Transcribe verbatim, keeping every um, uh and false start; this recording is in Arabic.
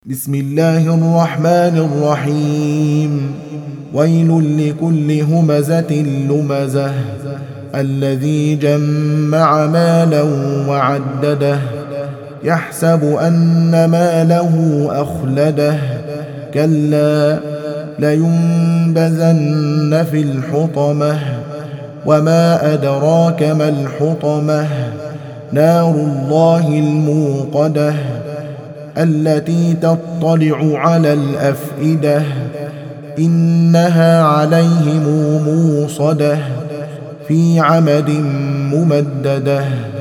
بسم الله الرحمن الرحيم. ويل لكل همزة لمزة الذي جمع مالا وعدده يحسب أن ماله أخلده كلا لينبذن في الحطمة وما أدراك ما الحطمة نار الله الموقدة التي تطلع على الأفئدة إنها عليهم موصدة في عمد ممددة.